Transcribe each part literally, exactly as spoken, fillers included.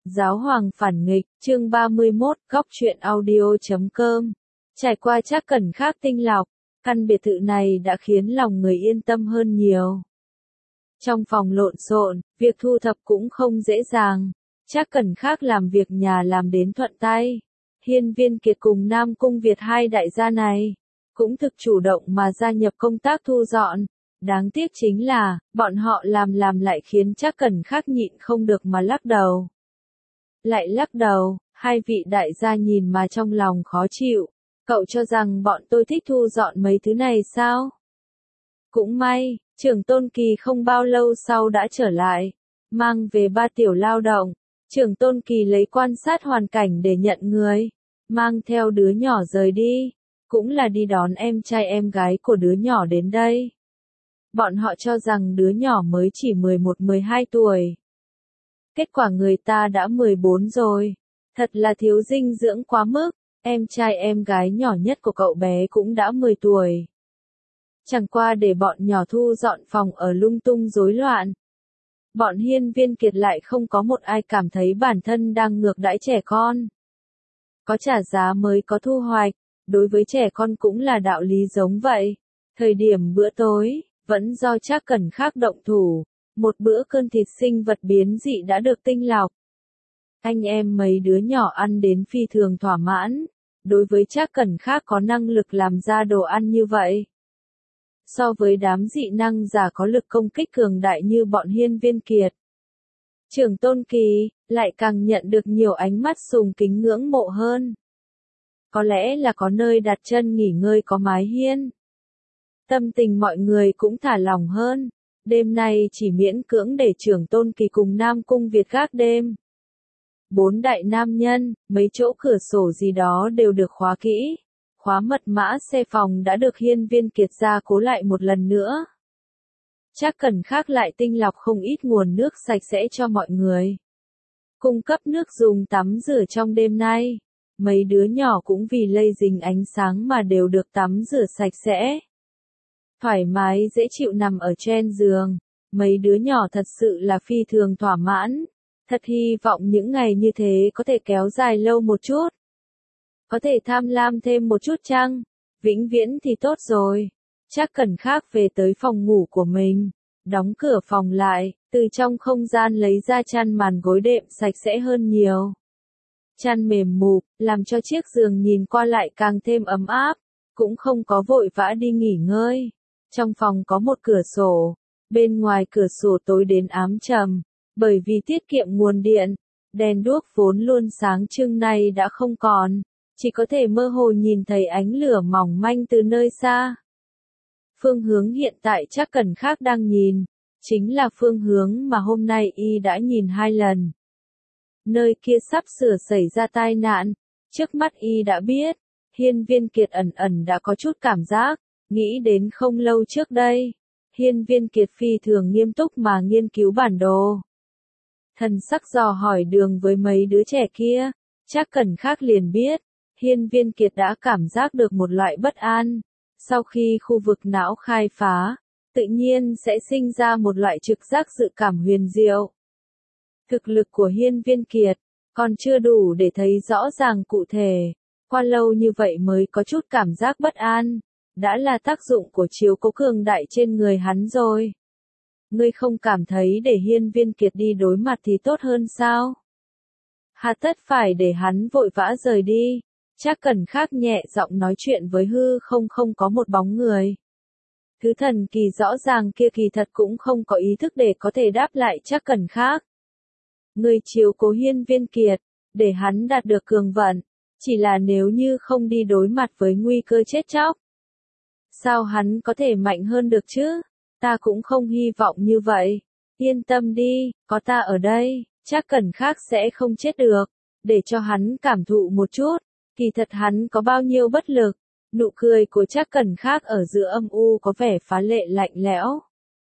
Giáo hoàng phản nghịch, chương ba mươi mốt, góc truyện audio chấm com. Trải qua Trác Cẩn Khắc tinh lọc, căn biệt thự này đã khiến lòng người yên tâm hơn nhiều. Trong phòng lộn xộn, việc thu thập cũng không dễ dàng. Trác Cẩn Khắc làm việc nhà làm đến thuận tay. Hiên Viên Kiệt cùng Nam Cung Việt hai đại gia này cũng thực chủ động mà gia nhập công tác thu dọn. Đáng tiếc chính là, bọn họ làm làm lại khiến Trác Cẩn Khắc nhịn không được mà lắc đầu. Lại lắc đầu, hai vị đại gia nhìn mà trong lòng khó chịu. Cậu cho rằng bọn tôi thích thu dọn mấy thứ này sao? Cũng may, Trưởng Tôn Kỳ không bao lâu sau đã trở lại, mang về ba tiểu lao động. Trưởng Tôn Kỳ lấy quan sát hoàn cảnh để nhận người, mang theo đứa nhỏ rời đi, cũng là đi đón em trai em gái của đứa nhỏ đến đây. Bọn họ cho rằng đứa nhỏ mới chỉ mười một mười hai tuổi. Kết quả người ta đã mười bốn rồi. Thật là thiếu dinh dưỡng quá mức. Em trai em gái nhỏ nhất của cậu bé cũng đã mười tuổi. Chẳng qua để bọn nhỏ thu dọn phòng ở lung tung rối loạn. Bọn Hiên Viên Kiệt lại không có một ai cảm thấy bản thân đang ngược đãi trẻ con. Có trả giá mới có thu hoạch, đối với trẻ con cũng là đạo lý giống vậy. Thời điểm bữa tối, vẫn do Trác Cẩn Khắc động thủ, một bữa cơm thịt sinh vật biến dị đã được tinh lọc. Anh em mấy đứa nhỏ ăn đến phi thường thỏa mãn, đối với Trác Cẩn Khắc có năng lực làm ra đồ ăn như vậy. So với đám dị năng giả có lực công kích cường đại như bọn Hiên Viên Kiệt, Trưởng Tôn Kỳ lại càng nhận được nhiều ánh mắt sùng kính ngưỡng mộ hơn. Có lẽ là có nơi đặt chân nghỉ ngơi có mái hiên. Tâm tình mọi người cũng thả lỏng hơn. Đêm nay chỉ miễn cưỡng để Trưởng Tôn Kỳ cùng Nam Cung Việt gác đêm. Bốn đại nam nhân, mấy chỗ cửa sổ gì đó đều được khóa kỹ. Khóa mật mã xe phòng đã được Hiên Viên Kiệt gia cố lại một lần nữa. Trác Cẩn Khắc lại tinh lọc không ít nguồn nước sạch sẽ cho mọi người. Cung cấp nước dùng tắm rửa trong đêm nay. Mấy đứa nhỏ cũng vì lây dính ánh sáng mà đều được tắm rửa sạch sẽ. Thoải mái dễ chịu nằm ở trên giường. Mấy đứa nhỏ thật sự là phi thường thỏa mãn. Thật hy vọng những ngày như thế có thể kéo dài lâu một chút. Có thể tham lam thêm một chút chăng? Vĩnh viễn thì tốt rồi. Trác Cẩn Khắc về tới phòng ngủ của mình. Đóng cửa phòng lại, từ trong không gian lấy ra chăn màn gối đệm sạch sẽ hơn nhiều. Chăn mềm mụp, làm cho chiếc giường nhìn qua lại càng thêm ấm áp. Cũng không có vội vã đi nghỉ ngơi. Trong phòng có một cửa sổ. Bên ngoài cửa sổ tối đến ám trầm. Bởi vì tiết kiệm nguồn điện, đèn đuốc vốn luôn sáng trưng này đã không còn, chỉ có thể mơ hồ nhìn thấy ánh lửa mỏng manh từ nơi xa. Phương hướng hiện tại Trác Cẩn Khắc đang nhìn, chính là phương hướng mà hôm nay y đã nhìn hai lần. Nơi kia sắp sửa xảy ra tai nạn, trước mắt y đã biết, Hiên Viên Kiệt ẩn ẩn đã có chút cảm giác, nghĩ đến không lâu trước đây. Hiên Viên Kiệt phi thường nghiêm túc mà nghiên cứu bản đồ. Thần sắc dò hỏi đường với mấy đứa trẻ kia, Trác Cẩn Khắc liền biết, Hiên Viên Kiệt đã cảm giác được một loại bất an. Sau khi khu vực não khai phá, tự nhiên sẽ sinh ra một loại trực giác dự cảm huyền diệu. Thực lực của Hiên Viên Kiệt còn chưa đủ để thấy rõ ràng cụ thể, qua lâu như vậy mới có chút cảm giác bất an, đã là tác dụng của chiếu cố cường đại trên người hắn rồi. Ngươi không cảm thấy để Hiên Viên Kiệt đi đối mặt thì tốt hơn sao? Hà tất phải để hắn vội vã rời đi. Trác Cẩn Khắc nhẹ giọng nói chuyện với hư không không có một bóng người. Thứ thần kỳ rõ ràng kia kỳ thật cũng không có ý thức để có thể đáp lại Trác Cẩn Khắc. Ngươi chiếu cố Hiên Viên Kiệt, để hắn đạt được cường vận, chỉ là nếu như không đi đối mặt với nguy cơ chết chóc. Sao hắn có thể mạnh hơn được chứ? Ta cũng không hy vọng như vậy. Yên tâm đi, có ta ở đây, Trác Cẩn Khắc sẽ không chết được. Để cho hắn cảm thụ một chút, kỳ thật hắn có bao nhiêu bất lực. Nụ cười của Trác Cẩn Khắc ở giữa âm u có vẻ phá lệ lạnh lẽo.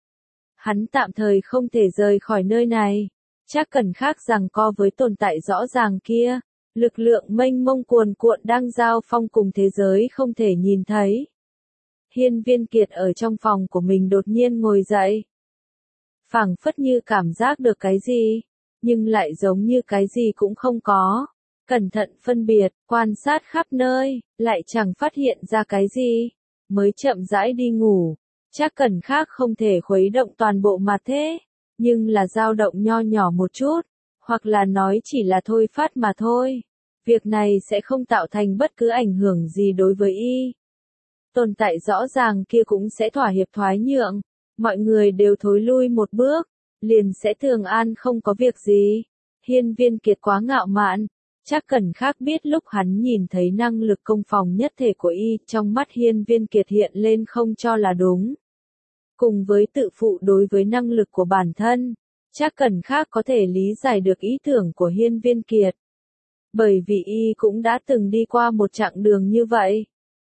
Hắn tạm thời không thể rời khỏi nơi này. Trác Cẩn Khắc giằng co với tồn tại rõ ràng kia. Lực lượng mênh mông cuồn cuộn đang giao phong cùng thế giới không thể nhìn thấy. Hiên Viên Kiệt ở trong phòng của mình đột nhiên ngồi dậy. Phảng phất như cảm giác được cái gì. nhưng lại giống như cái gì cũng không có. Cẩn thận phân biệt, quan sát khắp nơi, lại chẳng phát hiện ra cái gì, mới chậm rãi đi ngủ. Chắc Cẩn khác không thể khuấy động toàn bộ mà thế, nhưng là dao động nho nhỏ một chút, hoặc là nói chỉ là thôi phát mà thôi. Việc này sẽ không tạo thành bất cứ ảnh hưởng gì đối với y. Tồn tại rõ ràng kia cũng sẽ thỏa hiệp thoái nhượng, mọi người đều thối lui một bước, liền sẽ thường an không có việc gì. Hiên Viên Kiệt quá ngạo mạn, chắc Cẩn khác biết lúc hắn nhìn thấy năng lực công phòng nhất thể của y, trong mắt Hiên Viên Kiệt hiện lên không cho là đúng. Cùng với tự phụ đối với năng lực của bản thân, chắc Cẩn khác có thể lý giải được ý tưởng của Hiên Viên Kiệt. Bởi vì y cũng đã từng đi qua một chặng đường như vậy.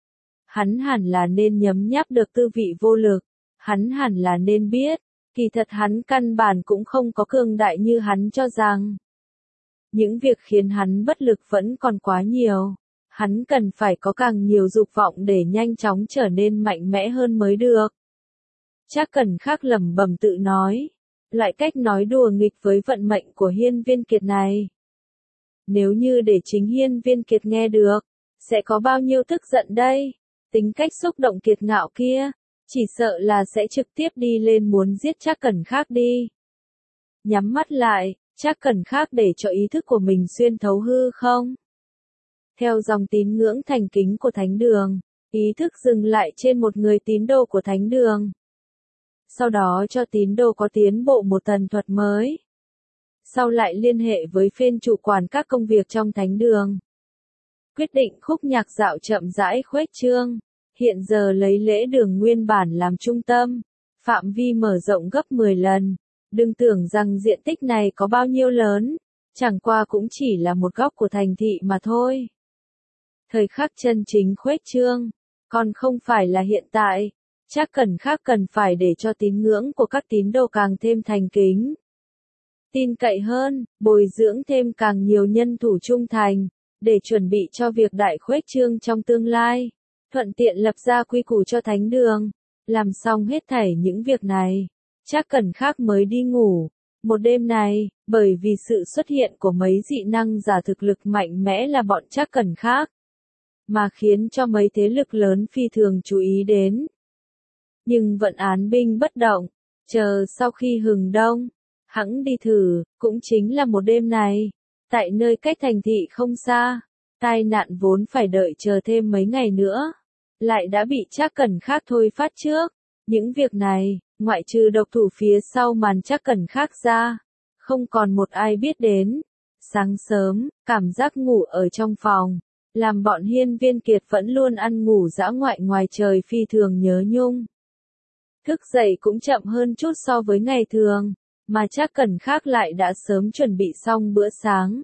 Hắn hẳn là nên nhấm nháp được tư vị vô lực, hắn hẳn là nên biết, kỳ thật hắn căn bản cũng không có cường đại như hắn cho rằng. Những việc khiến hắn bất lực vẫn còn quá nhiều, hắn cần phải có càng nhiều dục vọng để nhanh chóng trở nên mạnh mẽ hơn mới được. Chắc Cẩn khác lẩm bẩm tự nói, loại cách nói đùa nghịch với vận mệnh của Hiên Viên Kiệt này. Nếu như để chính Hiên Viên Kiệt nghe được, sẽ có bao nhiêu tức giận đây? Tính cách xúc động kiệt ngạo kia, chỉ sợ là sẽ trực tiếp đi lên muốn giết chắc Cẩn khác đi. Nhắm mắt lại, chắc Cẩn khác để cho ý thức của mình xuyên thấu hư không. Theo dòng tín ngưỡng thành kính của Thánh Đường, ý thức dừng lại trên một người tín đồ của Thánh Đường. Sau đó cho tín đồ có tiến bộ một tần thuật mới. Sau lại liên hệ với phên chủ quản các công việc trong Thánh Đường. Quyết định khúc nhạc dạo chậm rãi khuếch trương, hiện giờ lấy lễ đường nguyên bản làm trung tâm, phạm vi mở rộng gấp mười lần. Đừng tưởng rằng diện tích này có bao nhiêu lớn, chẳng qua cũng chỉ là một góc của thành thị mà thôi. Thời khắc chân chính khuếch trương, còn không phải là hiện tại, chắc Cẩn khác cần phải để cho tín ngưỡng của các tín đồ càng thêm thành kính. Tin cậy hơn, bồi dưỡng thêm càng nhiều nhân thủ trung thành, để chuẩn bị cho việc đại khuếch trương trong tương lai, thuận tiện lập ra quy củ cho Thánh Đường. Làm xong hết thảy những việc này, chắc Cẩn khác mới đi ngủ. Một đêm này, bởi vì sự xuất hiện của mấy dị năng giả thực lực mạnh mẽ là bọn chắc Cẩn khác, mà khiến cho mấy thế lực lớn phi thường chú ý đến. Nhưng vận án binh bất động, chờ sau khi hừng đông, hẵng đi thử, cũng chính là một đêm này, tại nơi cách thành thị không xa, tai nạn vốn phải đợi chờ thêm mấy ngày nữa, lại đã bị chắc Cẩn khác thôi phát trước. Những việc này, ngoại trừ độc thủ phía sau màn chắc Cẩn khác ra, không còn một ai biết đến. Sáng sớm, cảm giác ngủ ở trong phòng, làm bọn Hiên Viên Kiệt vẫn luôn ăn ngủ dã ngoại ngoài trời phi thường nhớ nhung. Thức dậy cũng chậm hơn chút so với ngày thường, mà chắc Cẩn khác lại đã sớm chuẩn bị xong bữa sáng.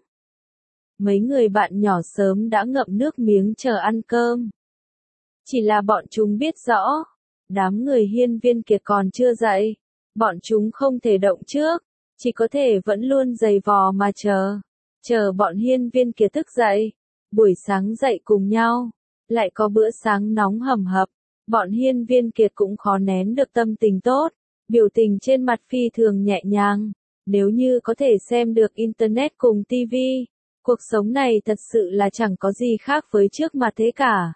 Mấy người bạn nhỏ sớm đã ngậm nước miếng chờ ăn cơm. Chỉ là bọn chúng biết rõ, đám người Hiên Viên Kiệt còn chưa dậy, bọn chúng không thể động trước, chỉ có thể vẫn luôn giày vò mà chờ, chờ bọn Hiên Viên Kiệt thức dậy. Buổi sáng dậy cùng nhau, lại có bữa sáng nóng hầm hập, bọn Hiên Viên Kiệt cũng khó nén được tâm tình tốt, biểu tình trên mặt phi thường nhẹ nhàng. Nếu như có thể xem được Internet cùng ti vi, cuộc sống này thật sự là chẳng có gì khác với trước mà thế cả.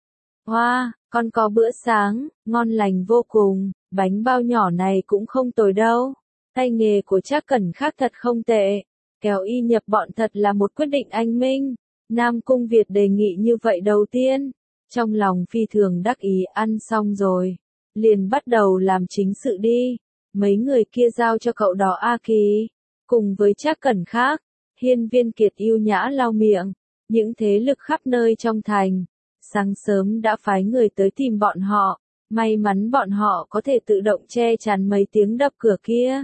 Hoa, wow, con có bữa sáng, ngon lành vô cùng, bánh bao nhỏ này cũng không tồi đâu. Tay nghề của chắc Cẩn khác thật không tệ, kéo y nhập bọn thật là một quyết định anh minh. Nam Cung Việt đề nghị như vậy đầu tiên, trong lòng phi thường đắc ý. Ăn xong rồi, liền bắt đầu làm chính sự đi. Mấy người kia giao cho cậu đó A Kỳ, cùng với chắc Cẩn khác. Hiên Viên Kiệt yêu nhã lau miệng, những thế lực khắp nơi trong thành, sáng sớm đã phái người tới tìm bọn họ, may mắn bọn họ có thể tự động che chắn mấy tiếng đập cửa kia.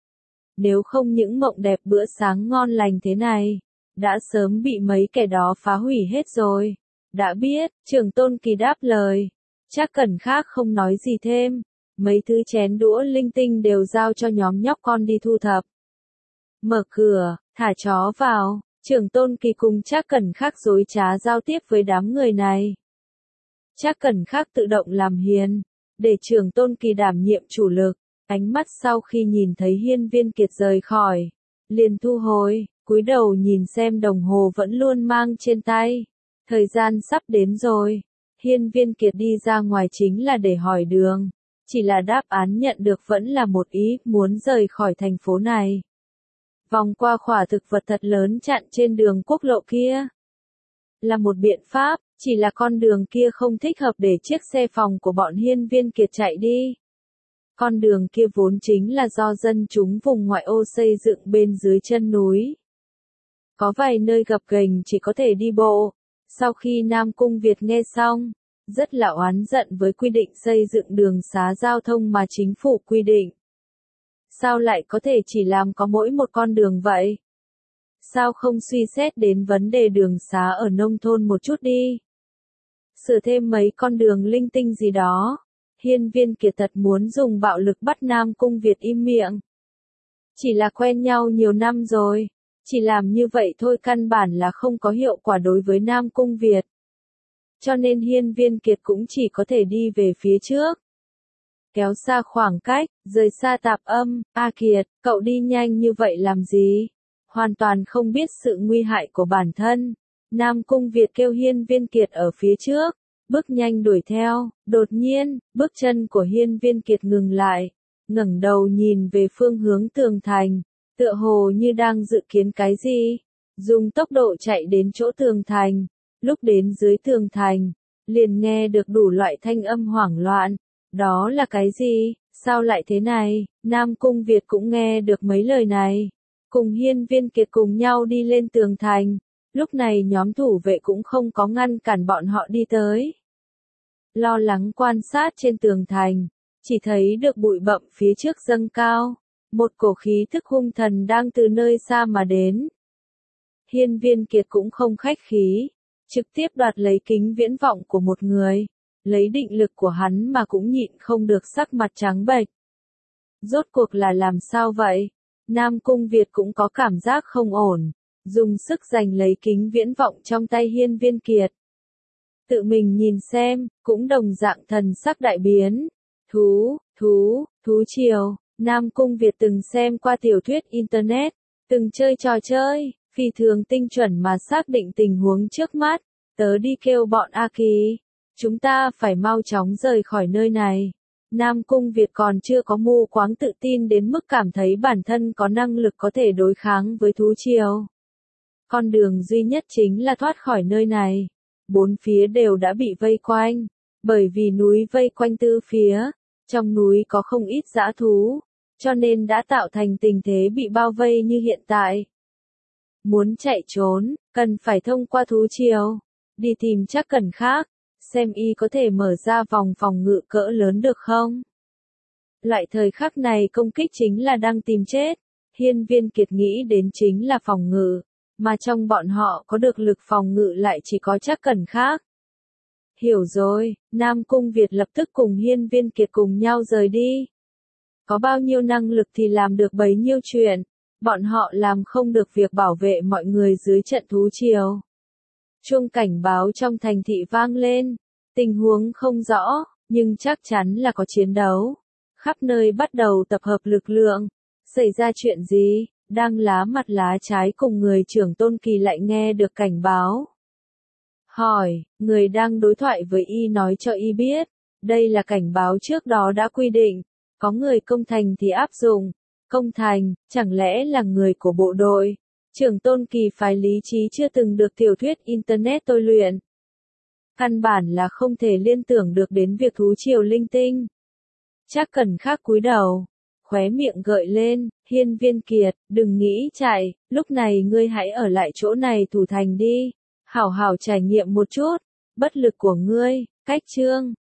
Nếu không những mộng đẹp bữa sáng ngon lành thế này, đã sớm bị mấy kẻ đó phá hủy hết rồi. Đã biết, Trường Tôn Kỳ đáp lời, chắc Cẩn khác không nói gì thêm, mấy thứ chén đũa linh tinh đều giao cho nhóm nhóc con đi thu thập. Mở cửa, thả chó vào, Trường Tôn Kỳ cùng chắc Cẩn khác dối trá giao tiếp với đám người này. Chắc Cẩn khác tự động làm hiền, để Trường Tôn Kỳ đảm nhiệm chủ lực. Ánh mắt sau khi nhìn thấy Hiên Viên Kiệt rời khỏi, liền thu hồi, cúi đầu nhìn xem đồng hồ vẫn luôn mang trên tay. Thời gian sắp đến rồi. Hiên Viên Kiệt đi ra ngoài chính là để hỏi đường. Chỉ là đáp án nhận được vẫn là một ý muốn rời khỏi thành phố này. Vòng qua khỏa thực vật thật lớn chặn trên đường quốc lộ kia. Là một biện pháp, chỉ là con đường kia không thích hợp để chiếc xe phòng của bọn Hiên Viên Kiệt chạy đi. Con đường kia vốn chính là do dân chúng vùng ngoại ô xây dựng bên dưới chân núi. Có vài nơi gập ghềnh chỉ có thể đi bộ. Sau khi Nam Cung Việt nghe xong, rất là oán giận với quy định xây dựng đường xá giao thông mà chính phủ quy định. Sao lại có thể chỉ làm có mỗi một con đường vậy? Sao không suy xét đến vấn đề đường xá ở nông thôn một chút đi? Sửa thêm mấy con đường linh tinh gì đó. Hiên Viên Kiệt thật muốn dùng bạo lực bắt Nam Cung Việt im miệng. Chỉ là quen nhau nhiều năm rồi. Chỉ làm như vậy thôi căn bản là không có hiệu quả đối với Nam Cung Việt. Cho nên Hiên Viên Kiệt cũng chỉ có thể đi về phía trước. Kéo xa khoảng cách, rời xa tạp âm, A Kiệt, cậu đi nhanh như vậy làm gì? Hoàn toàn không biết sự nguy hại của bản thân. Nam Cung Việt kêu Hiên Viên Kiệt ở phía trước, bước nhanh đuổi theo, đột nhiên, bước chân của Hiên Viên Kiệt ngừng lại, ngẩng đầu nhìn về phương hướng tường thành, tựa hồ như đang dự kiến cái gì, dùng tốc độ chạy đến chỗ tường thành, lúc đến dưới tường thành, liền nghe được đủ loại thanh âm hoảng loạn, đó là cái gì, sao lại thế này, Nam Cung Việt cũng nghe được mấy lời này, cùng Hiên Viên Kiệt cùng nhau đi lên tường thành. Lúc này nhóm thủ vệ cũng không có ngăn cản bọn họ đi tới. Lo lắng quan sát trên tường thành, chỉ thấy được bụi bặm phía trước dâng cao, một cổ khí thức hung thần đang từ nơi xa mà đến. Hiên Viên Kiệt cũng không khách khí, trực tiếp đoạt lấy kính viễn vọng của một người, lấy định lực của hắn mà cũng nhịn không được sắc mặt trắng bệch. Rốt cuộc là làm sao vậy? Nam Cung Việt cũng có cảm giác không ổn. Dùng sức giành lấy kính viễn vọng trong tay Hiên Viên Kiệt. Tự mình nhìn xem, cũng đồng dạng thần sắc đại biến. Thú, thú, thú triều, Nam Cung Việt từng xem qua tiểu thuyết Internet, từng chơi trò chơi, phi thường tinh chuẩn mà xác định tình huống trước mắt. Tớ đi kêu bọn A Kỳ. Chúng ta phải mau chóng rời khỏi nơi này. Nam Cung Việt còn chưa có mù quáng tự tin đến mức cảm thấy bản thân có năng lực có thể đối kháng với thú triều. Con đường duy nhất chính là thoát khỏi nơi này. Bốn phía đều đã bị vây quanh. Bởi vì núi vây quanh tư phía. Trong núi có không ít dã thú. Cho nên đã tạo thành tình thế bị bao vây như hiện tại. Muốn chạy trốn, cần phải thông qua thú triều. Đi tìm Trác Cẩn khác. Xem y có thể mở ra vòng phòng ngự cỡ lớn được không? Loại thời khắc này công kích chính là đang tìm chết. Hiên Viên Kiệt nghĩ đến chính là phòng ngự. Mà trong bọn họ có được lực phòng ngự lại chỉ có Trác Cẩn khác. Hiểu rồi, Nam Cung Việt lập tức cùng Hiên Viên Kiệt cùng nhau rời đi. Có bao nhiêu năng lực thì làm được bấy nhiêu chuyện. Bọn họ làm không được việc bảo vệ mọi người dưới trận thú triều. Chuông cảnh báo trong thành thị vang lên. Tình huống không rõ, nhưng chắc chắn là có chiến đấu. Khắp nơi bắt đầu tập hợp lực lượng. Xảy ra chuyện gì? Đang lá mặt lá trái cùng người trưởng Tôn Kỳ lại nghe được cảnh báo. Hỏi, người đang đối thoại với y nói cho y biết. Đây là cảnh báo trước đó đã quy định. Có người công thành thì áp dụng. Công thành, chẳng lẽ là người của bộ đội? Trưởng Tôn Kỳ phái lý trí chưa từng được tiểu thuyết Internet tôi luyện. Căn bản là không thể liên tưởng được đến việc thú triều linh tinh. Trác Cẩn khác cúi đầu, khóe miệng gợi lên, Hiên Viên Kiệt, đừng nghĩ chạy, lúc này ngươi hãy ở lại chỗ này thủ thành đi, hảo hảo trải nghiệm một chút, bất lực của ngươi, cách chương.